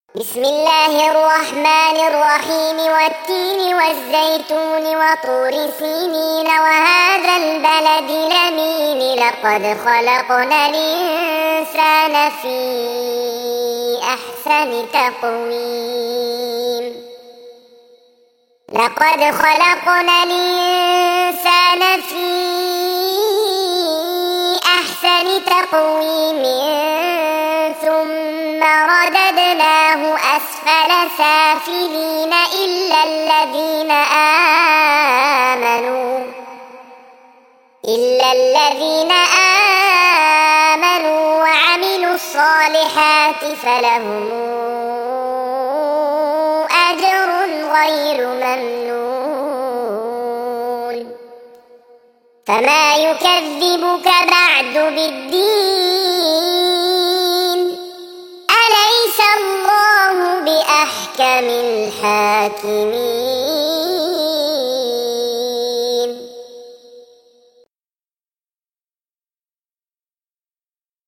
بسم الله الرحمن الرحيم والتين والزيتون وطور سينين وهذا البلد الأمين لقد خلقنا الإنسان في أحسن تقويم لقد خلقنا الإنسان في أحسن تقويم ثم رددناه أسفل سافلين إلا الذين آمنوا وعملوا الصالحات فلهم أجر غير ممنون فما يكذبك بعد بالدين أليس الله بأحكم الحاكمين